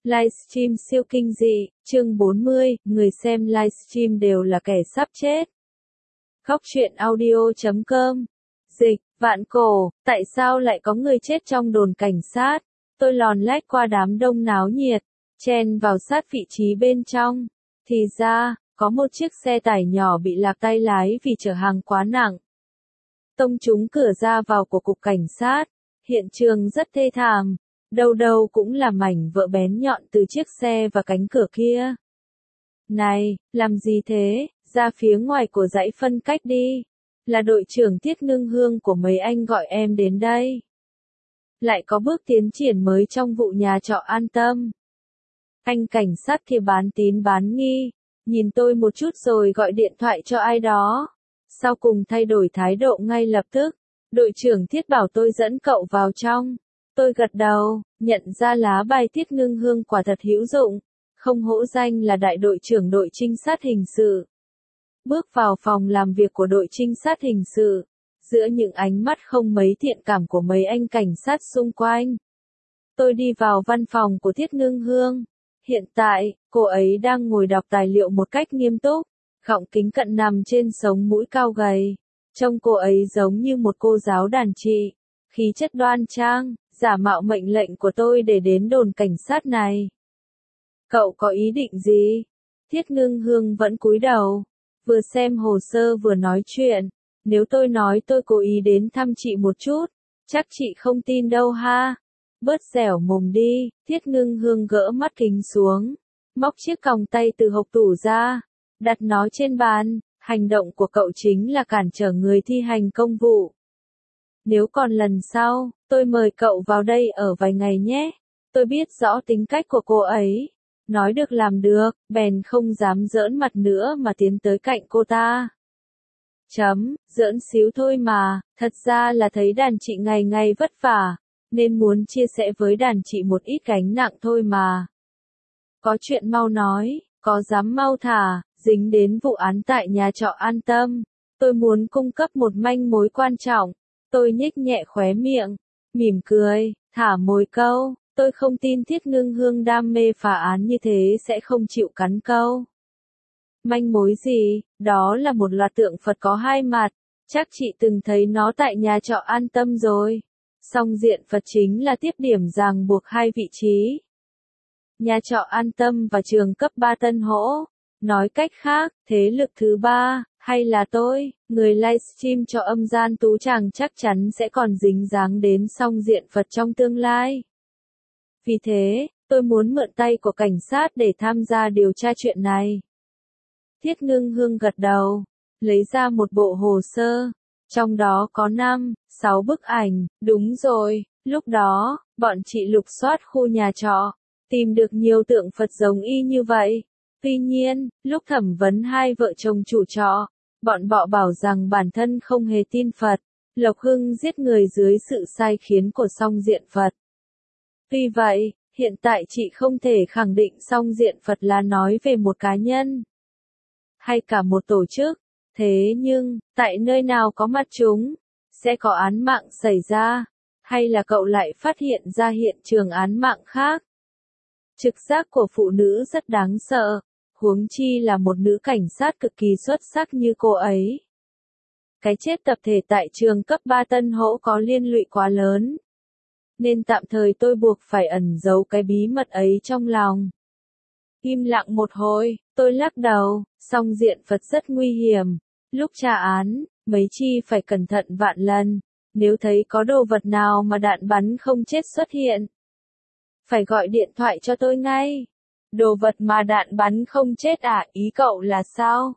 Livestream siêu kinh dị, chương 40, người xem livestream đều là kẻ sắp chết. Khóc chuyện audio.com. Dịch, vạn cổ, tại sao lại có người chết trong đồn cảnh sát? Tôi lòn lách qua đám đông náo nhiệt, chen vào sát vị trí bên trong. Thì ra, có một chiếc xe tải nhỏ bị lạc tay lái vì chở hàng quá nặng. Tông trúng cửa ra vào của cục cảnh sát. Hiện trường rất thê thảm. Đâu đâu cũng là mảnh vỡ bén nhọn từ chiếc xe và cánh cửa kia. Này, làm gì thế, ra phía ngoài của dãy phân cách đi. Là đội trưởng Tiết Ngưng Hương của mấy anh gọi em đến đây. Lại có bước tiến triển mới trong vụ nhà trọ An Tâm. Anh cảnh sát kia bán tín bán nghi, nhìn tôi một chút rồi gọi điện thoại cho ai đó. Sau cùng thay đổi thái độ ngay lập tức. Đội trưởng Tiết bảo tôi dẫn cậu vào trong. Tôi gật đầu, nhận ra lá bài Tiết Ngưng Hương quả thật hữu dụng, không hổ danh là đại đội trưởng đội trinh sát hình sự. Bước vào phòng làm việc của đội trinh sát hình sự, giữa những ánh mắt không mấy thiện cảm của mấy anh cảnh sát xung quanh. Tôi đi vào văn phòng của Tiết Ngưng Hương. Hiện tại, cô ấy đang ngồi đọc tài liệu một cách nghiêm túc, gọng kính cận nằm trên sống mũi cao gầy. Trông cô ấy giống như một cô giáo đàn chị, khí chất đoan trang, giả mạo mệnh lệnh của tôi để đến đồn cảnh sát này. Cậu có ý định gì? Tiết Ngưng Hương vẫn cúi đầu, vừa xem hồ sơ vừa nói chuyện. Nếu tôi nói tôi cố ý đến thăm chị một chút, chắc chị không tin đâu ha. Bớt dẻo mồm đi. Tiết Ngưng Hương gỡ mắt kính xuống, móc chiếc còng tay từ hộc tủ ra, đặt nó trên bàn. Hành động của cậu chính là cản trở người thi hành công vụ. Nếu còn lần sau, tôi mời cậu vào đây ở vài ngày nhé. Tôi biết rõ tính cách của cô ấy. Nói được làm được, bèn không dám giỡn mặt nữa mà tiến tới cạnh cô ta. Giỡn xíu thôi mà, thật ra là thấy đàn chị ngày ngày vất vả, nên muốn chia sẻ với đàn chị một ít gánh nặng thôi mà. Có chuyện mau nói, có dám mau thả. Dính đến vụ án tại nhà trọ An Tâm, tôi muốn cung cấp một manh mối quan trọng. Tôi nhếch nhẹ khóe miệng, mỉm cười, thả mồi câu. Tôi không tin Tiết Ngưng Hương đam mê phá án như thế sẽ không chịu cắn câu. Manh mối gì? Đó là một loạt tượng Phật có hai mặt. Chắc chị từng thấy nó tại nhà trọ An Tâm rồi. Song diện Phật chính là tiếp điểm ràng buộc hai vị trí. Nhà trọ An Tâm và trường cấp 3 Tân Hỗ. Nói cách khác, thế lực thứ ba, hay là tôi, người livestream cho âm gian tú chàng chắc chắn sẽ còn dính dáng đến song diện Phật trong tương lai. Vì thế, tôi muốn mượn tay của cảnh sát để tham gia điều tra chuyện này. Tiết Ngưng Hương gật đầu, lấy ra một bộ hồ sơ, trong đó có 5-6 bức ảnh. Đúng rồi, lúc đó, bọn chị lục soát khu nhà trọ, tìm được nhiều tượng Phật giống y như vậy. Tuy nhiên, lúc thẩm vấn hai vợ chồng chủ trọ, bọn họ bảo rằng bản thân không hề tin Phật. Lộc Hưng giết người dưới sự sai khiến của song diện Phật. Tuy vậy, hiện tại chị không thể khẳng định song diện Phật là nói về một cá nhân hay cả một tổ chức. Thế nhưng, tại nơi nào có mặt chúng, sẽ có án mạng xảy ra, hay là cậu lại phát hiện ra hiện trường án mạng khác? Trực giác của phụ nữ rất đáng sợ, huống chi là một nữ cảnh sát cực kỳ xuất sắc như cô ấy. Cái chết tập thể tại trường cấp 3 Tân Hỗ có liên lụy quá lớn, nên tạm thời tôi buộc phải ẩn giấu cái bí mật ấy trong lòng. Im lặng một hồi, tôi lắc đầu, song diện Phật rất nguy hiểm. Lúc tra án, mấy chi phải cẩn thận vạn lần. Nếu thấy có đồ vật nào mà đạn bắn không chết xuất hiện, phải gọi điện thoại cho tôi ngay. Đồ vật mà đạn bắn không chết à, ý cậu là sao?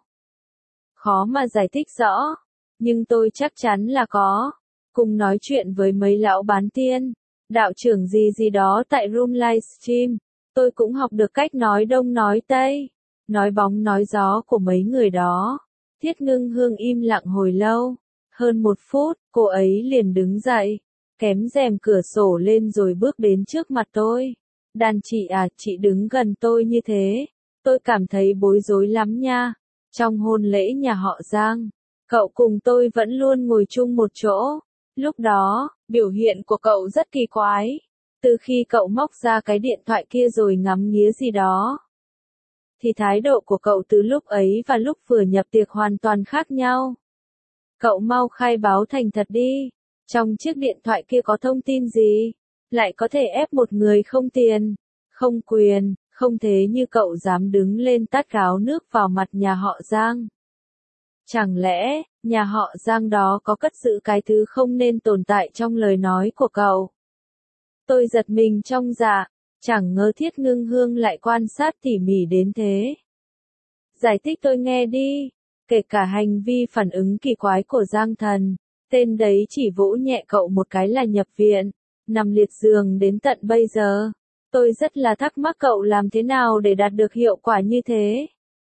Khó mà giải thích rõ, nhưng tôi chắc chắn là có. Cùng nói chuyện với mấy lão bán tiên, đạo trưởng gì gì đó tại room livestream, tôi cũng học được cách nói đông nói tây, nói bóng nói gió của mấy người đó. Tiết Ngưng Hương im lặng hồi lâu, hơn 1 phút, cô ấy liền đứng dậy, kém rèm cửa sổ lên rồi bước đến trước mặt tôi. Đàn chị à, chị đứng gần tôi như thế, tôi cảm thấy bối rối lắm nha. Trong hôn lễ nhà họ Giang, cậu cùng tôi vẫn luôn ngồi chung một chỗ. Lúc đó, biểu hiện của cậu rất kỳ quái. Từ khi cậu móc ra cái điện thoại kia rồi ngắm nghía gì đó, thì thái độ của cậu từ lúc ấy và lúc vừa nhập tiệc hoàn toàn khác nhau. Cậu mau khai báo thành thật đi. Trong chiếc điện thoại kia có thông tin gì? Lại có thể ép một người không tiền, không quyền, không thế như cậu dám đứng lên tát gáo nước vào mặt nhà họ Giang? Chẳng lẽ, nhà họ Giang đó có cất giữ cái thứ không nên tồn tại trong lời nói của cậu? Tôi giật mình trong dạ, chẳng ngờ Thiết Ngưng Hương lại quan sát tỉ mỉ đến thế. Giải thích tôi nghe đi, kể cả hành vi phản ứng kỳ quái của Giang Thần, tên đấy chỉ vỗ nhẹ cậu một cái là nhập viện, nằm liệt giường đến tận bây giờ. Tôi rất là thắc mắc cậu làm thế nào để đạt được hiệu quả như thế.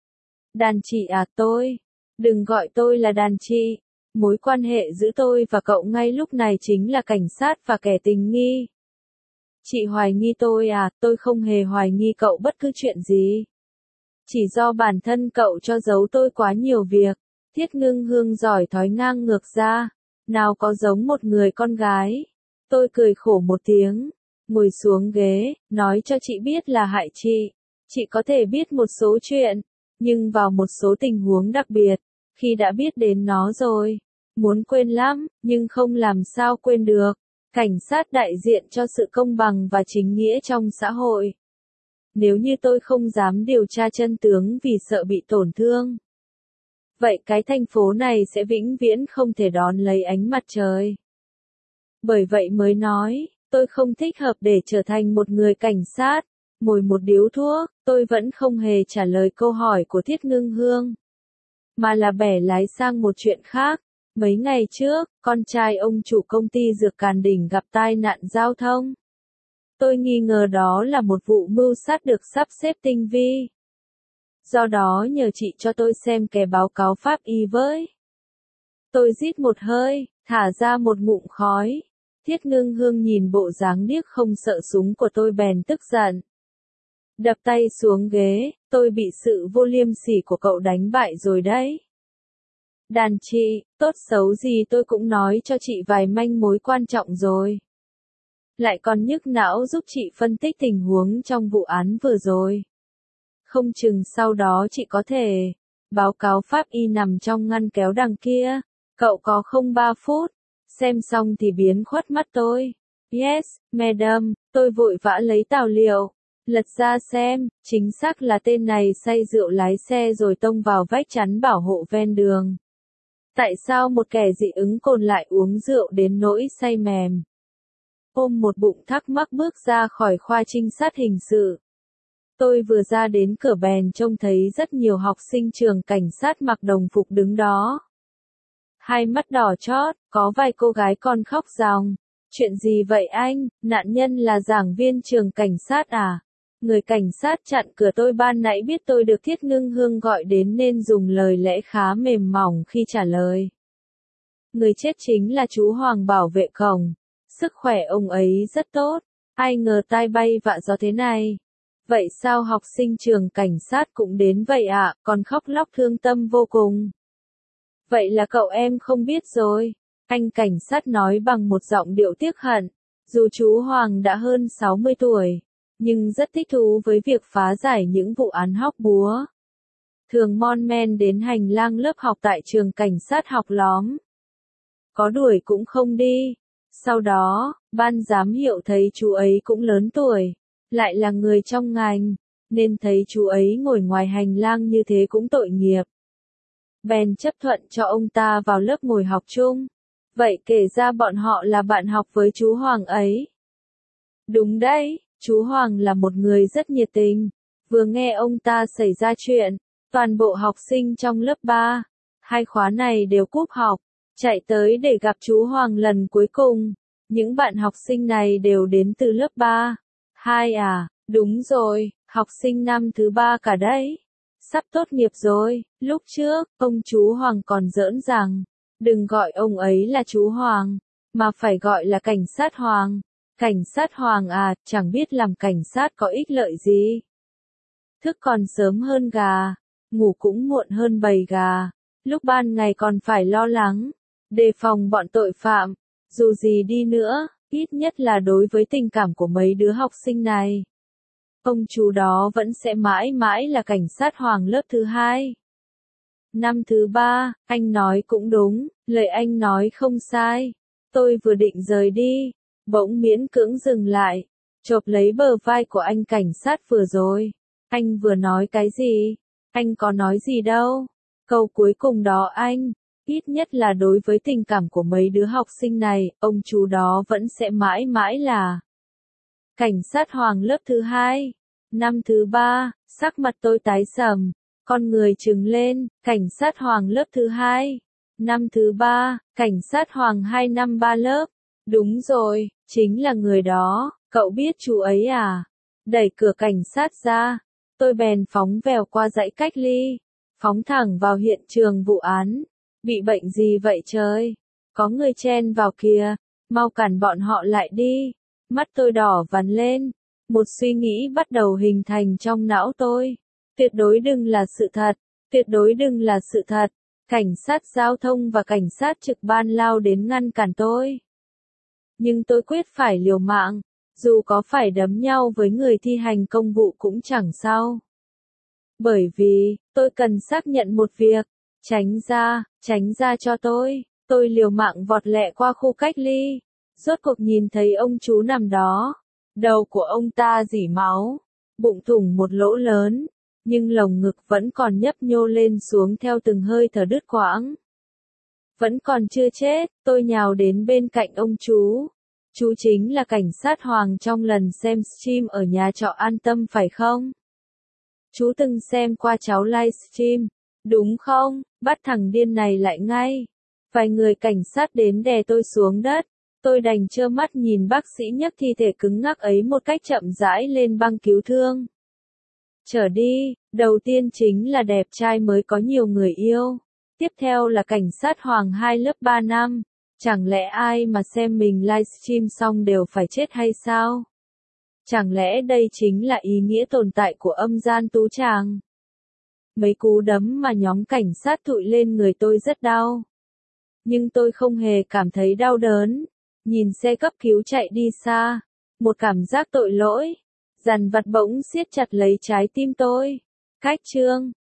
Đàn chị à, đừng gọi tôi là đàn chị. Mối quan hệ giữa tôi và cậu ngay lúc này chính là cảnh sát và kẻ tình nghi. Chị hoài nghi tôi à, tôi không hề hoài nghi cậu bất cứ chuyện gì. Chỉ do bản thân cậu cho giấu tôi quá nhiều việc. Thiết Ngưng Hương giỏi thói ngang ngược ra, nào có giống một người con gái. Tôi cười khổ một tiếng, ngồi xuống ghế, nói cho chị biết là hại chị. Chị có thể biết một số chuyện, nhưng vào một số tình huống đặc biệt, khi đã biết đến nó rồi, muốn quên lắm, nhưng không làm sao quên được. Cảnh sát đại diện cho sự công bằng và chính nghĩa trong xã hội. Nếu như tôi không dám điều tra chân tướng vì sợ bị tổn thương, vậy cái thành phố này sẽ vĩnh viễn không thể đón lấy ánh mặt trời. Bởi vậy mới nói, tôi không thích hợp để trở thành một người cảnh sát. Mồi một điếu thuốc, tôi vẫn không hề trả lời câu hỏi của Thiết Ngưng Hương, mà là bẻ lái sang một chuyện khác. Mấy ngày trước, con trai ông chủ công ty dược Càn Đỉnh gặp tai nạn giao thông. Tôi nghi ngờ đó là một vụ mưu sát được sắp xếp tinh vi. Do đó nhờ chị cho tôi xem cái báo cáo pháp y với. Tôi rít một hơi, thả ra một ngụm khói. Thiết Ngưng Hương nhìn bộ dáng điếc không sợ súng của tôi bèn tức giận. Đập tay xuống ghế, tôi bị sự vô liêm sỉ của cậu đánh bại rồi đấy. Đàn chị, tốt xấu gì tôi cũng nói cho chị vài manh mối quan trọng rồi. Lại còn nhức não giúp chị phân tích tình huống trong vụ án vừa rồi. Không chừng sau đó chị có thể, báo cáo pháp y nằm trong ngăn kéo đằng kia, cậu có không 3 phút, xem xong thì biến khuất mắt tôi. Yes, madam, tôi vội vã lấy tài liệu, lật ra xem, chính xác là tên này say rượu lái xe rồi tông vào vách chắn bảo hộ ven đường. Tại sao một kẻ dị ứng cồn lại uống rượu đến nỗi say mềm? Ôm một bụng thắc mắc bước ra khỏi khoa trinh sát hình sự. Tôi vừa ra đến cửa bèn trông thấy rất nhiều học sinh trường cảnh sát mặc đồng phục đứng đó. Hai mắt đỏ chót, có vài cô gái còn khóc ròng. Chuyện gì vậy anh, nạn nhân là giảng viên trường cảnh sát à? Người cảnh sát chặn cửa tôi ban nãy biết tôi được Thiết Ngưng Hương gọi đến nên dùng lời lẽ khá mềm mỏng khi trả lời. Người chết chính là chú Hoàng bảo vệ cổng. Sức khỏe ông ấy rất tốt. Ai ngờ tai bay vạ gió thế này. Vậy sao học sinh trường cảnh sát cũng đến vậy ạ, còn khóc lóc thương tâm vô cùng. Vậy là cậu em không biết rồi. Anh cảnh sát nói bằng một giọng điệu tiếc hận. Dù chú Hoàng đã hơn 60 tuổi, nhưng rất thích thú với việc phá giải những vụ án hóc búa. Thường mon men đến hành lang lớp học tại trường cảnh sát học lóm. Có đuổi cũng không đi. Sau đó, ban giám hiệu thấy chú ấy cũng lớn tuổi, lại là người trong ngành, nên thấy chú ấy ngồi ngoài hành lang như thế cũng tội nghiệp. Bèn chấp thuận cho ông ta vào lớp ngồi học chung. Vậy kể ra bọn họ là bạn học với chú Hoàng ấy. Đúng đấy, chú Hoàng là một người rất nhiệt tình. Vừa nghe ông ta xảy ra chuyện, toàn bộ học sinh trong lớp 3, 2 khóa này đều cúp học, chạy tới để gặp chú Hoàng lần cuối cùng. Những bạn học sinh này đều đến từ lớp 3, 2 à, đúng rồi, học sinh năm thứ 3 cả đấy. Sắp tốt nghiệp rồi, lúc trước, ông chú Hoàng còn giỡn rằng, đừng gọi ông ấy là chú Hoàng, mà phải gọi là cảnh sát Hoàng. Cảnh sát Hoàng à, chẳng biết làm cảnh sát có ích lợi gì. Thức còn sớm hơn gà, ngủ cũng muộn hơn bầy gà, lúc ban ngày còn phải lo lắng, đề phòng bọn tội phạm. Dù gì đi nữa, Ít nhất là đối với tình cảm của mấy đứa học sinh này. Ông chú đó vẫn sẽ mãi mãi là cảnh sát Hoàng lớp thứ 2. Năm thứ 3, anh nói cũng đúng, lời anh nói không sai. Tôi vừa định rời đi, bỗng miễn cưỡng dừng lại, chộp lấy bờ vai của anh cảnh sát vừa rồi. Anh vừa nói cái gì? Anh có nói gì đâu. Câu cuối cùng đó anh, ít nhất là đối với tình cảm của mấy đứa học sinh này, ông chú đó vẫn sẽ mãi mãi là cảnh sát Hoàng lớp thứ 2. Năm thứ 3, sắc mặt tôi tái sầm, con người trừng lên, cảnh sát Hoàng lớp thứ 2. Năm thứ 3, cảnh sát Hoàng 253 lớp. Đúng rồi, chính là người đó, cậu biết chú ấy à? Đẩy cửa cảnh sát ra, tôi bèn phóng vèo qua dãy cách ly, phóng thẳng vào hiện trường vụ án. Bị bệnh gì vậy trời? Có người chen vào kìa, mau cản bọn họ lại đi. Mắt tôi đỏ vằn lên, một suy nghĩ bắt đầu hình thành trong não tôi. Tuyệt đối đừng là sự thật, tuyệt đối đừng là sự thật. Cảnh sát giao thông và cảnh sát trực ban lao đến ngăn cản tôi. Nhưng tôi quyết phải liều mạng, dù có phải đấm nhau với người thi hành công vụ cũng chẳng sao. Bởi vì, tôi cần xác nhận một việc. Tránh ra cho tôi. Tôi liều mạng vọt lẹ qua khu cách ly. Rốt cuộc nhìn thấy ông chú nằm đó. Đầu của ông ta rỉ máu, bụng thủng một lỗ lớn, nhưng lồng ngực vẫn còn nhấp nhô lên xuống theo từng hơi thở đứt quãng. Vẫn còn chưa chết, tôi nhào đến bên cạnh ông chú. Chú chính là cảnh sát Hoàng trong lần xem stream ở nhà trọ An Tâm phải không? Chú từng xem qua cháu livestream, đúng không? Bắt thằng điên này lại ngay. Vài người cảnh sát đến đè tôi xuống đất. Tôi đành trơ mắt nhìn bác sĩ nhấc thi thể cứng ngắc ấy một cách chậm rãi lên băng cứu thương. Trở đi, đầu tiên chính là đẹp trai mới có nhiều người yêu. Tiếp theo là cảnh sát Hoàng 2 lớp 3 năm. Chẳng lẽ ai mà xem mình livestream xong đều phải chết hay sao? Chẳng lẽ đây chính là ý nghĩa tồn tại của âm gian tú tràng? Mấy cú đấm mà nhóm cảnh sát thụi lên người tôi rất đau. Nhưng tôi không hề cảm thấy đau đớn. Nhìn xe cấp cứu chạy đi xa, một cảm giác tội lỗi, dằn vặt bỗng siết chặt lấy trái tim tôi. Cách chương